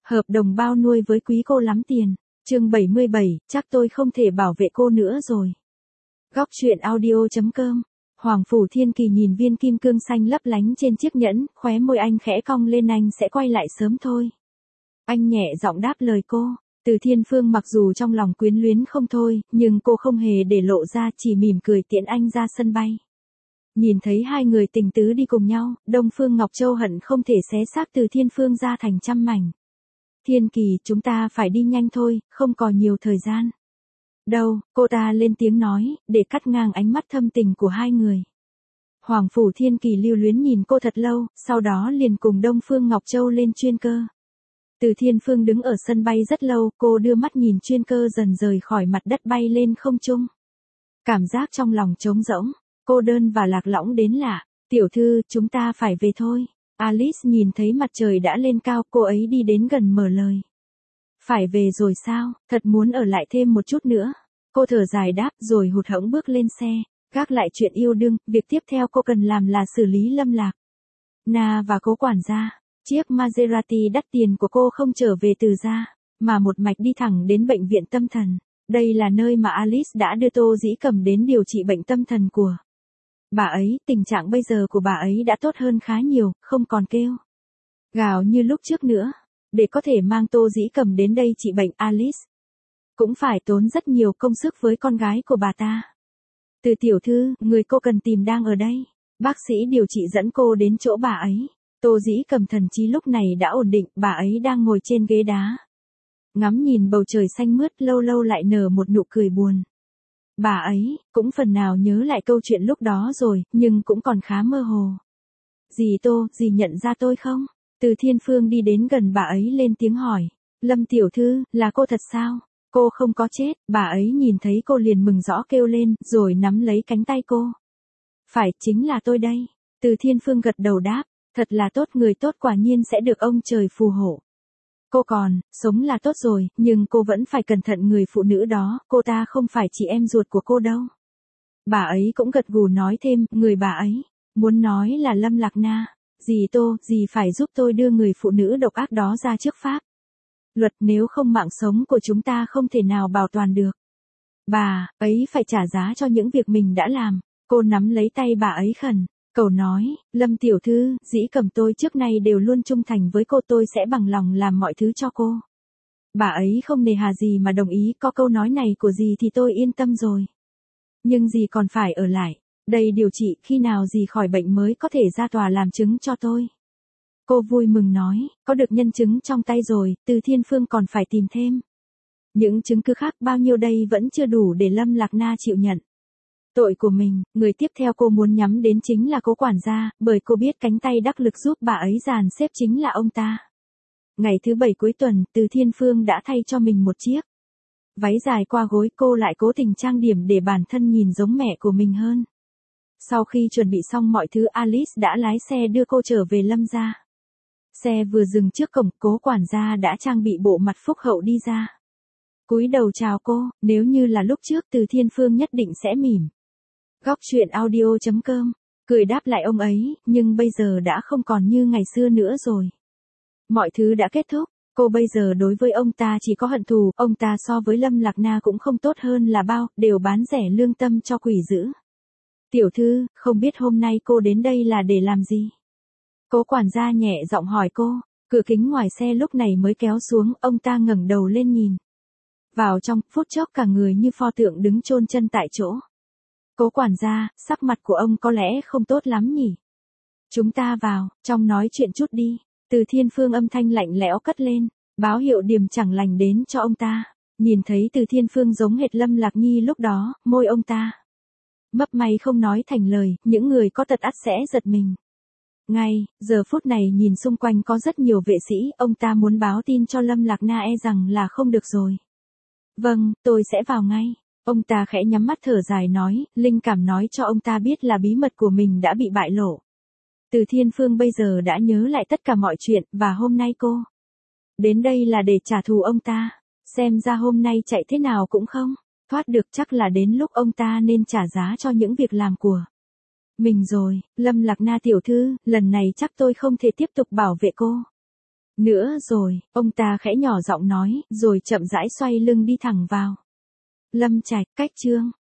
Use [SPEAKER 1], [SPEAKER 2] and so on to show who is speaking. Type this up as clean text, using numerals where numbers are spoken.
[SPEAKER 1] Hợp đồng bao nuôi với quý cô lắm tiền. Chương 77, chắc tôi không thể bảo vệ cô nữa rồi. Góc truyện audio.com. Hoàng Phủ Thiên Kỳ nhìn viên kim cương xanh lấp lánh trên chiếc nhẫn, khóe môi anh khẽ cong lên, anh sẽ quay lại sớm thôi. Anh nhẹ giọng đáp lời cô. Từ Thiên Phương mặc dù trong lòng quyến luyến không thôi, nhưng cô không hề để lộ ra, chỉ mỉm cười tiễn anh ra sân bay. Nhìn thấy hai người tình tứ đi cùng nhau, Đông Phương Ngọc Châu hận không thể xé xác Từ Thiên Phương ra thành trăm mảnh. Thiên Kỳ, chúng ta phải đi nhanh thôi, không còn nhiều thời gian. Đâu, cô ta lên tiếng nói, để cắt ngang ánh mắt thâm tình của hai người. Hoàng Phủ Thiên Kỳ lưu luyến nhìn cô thật lâu, sau đó liền cùng Đông Phương Ngọc Châu lên chuyên cơ. Từ Thiên Phương đứng ở sân bay rất lâu, cô đưa mắt nhìn chuyên cơ dần rời khỏi mặt đất bay lên không trung. Cảm giác trong lòng trống rỗng, cô đơn và lạc lõng đến lạ. Tiểu thư, chúng ta phải về thôi. Alice nhìn thấy mặt trời đã lên cao, cô ấy đi đến gần mở lời. Phải về rồi sao, thật muốn ở lại thêm một chút nữa. Cô thở dài đáp rồi hụt hẫng bước lên xe, gác lại chuyện yêu đương, việc tiếp theo cô cần làm là xử lý Lâm Lạc. Na và Cố quản gia, chiếc Maserati đắt tiền của cô không trở về Từ gia, mà một mạch đi thẳng đến bệnh viện tâm thần. Đây là nơi mà Alice đã đưa Tô Dĩ Cầm đến điều trị bệnh tâm thần của bà ấy. Tình trạng bây giờ của bà ấy đã tốt hơn khá nhiều, không còn kêu gào như lúc trước nữa. Để có thể mang Tô Dĩ Cầm đến đây trị bệnh, Alice cũng phải tốn rất nhiều công sức với con gái của bà ta. Từ tiểu thư, người cô cần tìm đang ở đây. Bác sĩ điều trị dẫn cô đến chỗ bà ấy. Tô Dĩ Cầm thần trí lúc này đã ổn định, bà ấy đang ngồi trên ghế đá, ngắm nhìn bầu trời xanh mướt, lâu lâu lại nở một nụ cười buồn. Bà ấy cũng phần nào nhớ lại câu chuyện lúc đó rồi, nhưng cũng còn khá mơ hồ. Dì Tô, dì nhận ra tôi không? Từ Thiên Phương đi đến gần bà ấy lên tiếng hỏi. Lâm tiểu thư, là cô thật sao? Cô không có chết. Bà ấy nhìn thấy cô liền mừng rõ kêu lên, rồi nắm lấy cánh tay cô. Phải, chính là tôi đây. Từ Thiên Phương gật đầu đáp. Thật là tốt, người tốt quả nhiên sẽ được ông trời phù hộ. Cô còn sống là tốt rồi, nhưng cô vẫn phải cẩn thận người phụ nữ đó, cô ta không phải chị em ruột của cô đâu. Bà ấy cũng gật gù nói thêm, người bà ấy muốn nói là Lâm Lạc Na. Dì Tô, dì phải giúp tôi đưa người phụ nữ độc ác đó ra trước pháp luật, nếu không mạng sống của chúng ta không thể nào bảo toàn được. Bà ấy phải trả giá cho những việc mình đã làm. Cô nắm lấy tay bà ấy khẩn cầu nói, Lâm tiểu thư, Dĩ Cầm tôi trước nay đều luôn trung thành với cô, tôi sẽ bằng lòng làm mọi thứ cho cô. Bà ấy không nề hà gì mà đồng ý, có câu nói này của dì thì tôi yên tâm rồi. Nhưng dì còn phải ở lại đây điều trị, khi nào dì khỏi bệnh mới có thể ra tòa làm chứng cho tôi. Cô vui mừng nói, có được nhân chứng trong tay rồi, Từ Thiên Phương còn phải tìm thêm những chứng cứ khác, bao nhiêu đây vẫn chưa đủ để Lâm Lạc Na chịu nhận tội của mình. Người tiếp theo cô muốn nhắm đến chính là Cố quản gia, bởi cô biết cánh tay đắc lực giúp bà ấy dàn xếp chính là ông ta. Ngày thứ 7 cuối tuần, Từ Thiên Phương đã thay cho mình một chiếc váy dài qua gối, cô lại cố tình trang điểm để bản thân nhìn giống mẹ của mình hơn. Sau khi chuẩn bị xong mọi thứ, Alice đã lái xe đưa cô trở về Lâm gia. Xe vừa dừng trước cổng, Cố quản gia đã trang bị bộ mặt phúc hậu đi ra, cúi đầu chào cô. Nếu như là lúc trước, Từ Thiên Phương nhất định sẽ mỉm. Góc truyện audio.com, cười đáp lại ông ấy, nhưng bây giờ đã không còn như ngày xưa nữa rồi. Mọi thứ đã kết thúc, cô bây giờ đối với ông ta chỉ có hận thù, ông ta so với Lâm Lạc Na cũng không tốt hơn là bao, đều bán rẻ lương tâm cho quỷ dữ. Tiểu thư, không biết hôm nay cô đến đây là để làm gì? Cố quản gia nhẹ giọng hỏi cô. Cửa kính ngoài xe lúc này mới kéo xuống, ông ta ngẩng đầu lên nhìn vào trong, phút chốc cả người như pho tượng đứng chôn chân tại chỗ. Cố quản gia, sắc mặt của ông có lẽ không tốt lắm nhỉ? Chúng ta vào trong nói chuyện chút đi. Từ Thiên Phương âm thanh lạnh lẽo cất lên, báo hiệu điểm chẳng lành đến cho ông ta. Nhìn thấy Từ Thiên Phương giống hệt Lâm Lạc Nhi lúc đó, môi ông ta mấp máy không nói thành lời, những người có tật ắt sẽ giật mình. Ngay giờ phút này nhìn xung quanh có rất nhiều vệ sĩ, ông ta muốn báo tin cho Lâm Lạc Na e rằng là không được rồi. Vâng, tôi sẽ vào ngay. Ông ta khẽ nhắm mắt thở dài nói, linh cảm nói cho ông ta biết là bí mật của mình đã bị bại lộ. Từ Thiên Phương bây giờ đã nhớ lại tất cả mọi chuyện, và hôm nay cô đến đây là để trả thù ông ta. Xem ra hôm nay chạy thế nào cũng không thoát được, chắc là đến lúc ông ta nên trả giá cho những việc làm của mình rồi. Lâm Lạc Na tiểu thư, lần này chắc tôi không thể tiếp tục bảo vệ cô Nữa rồi, ông ta khẽ nhỏ giọng nói, rồi chậm rãi xoay lưng đi thẳng vào. Lâm Trạch, cách chương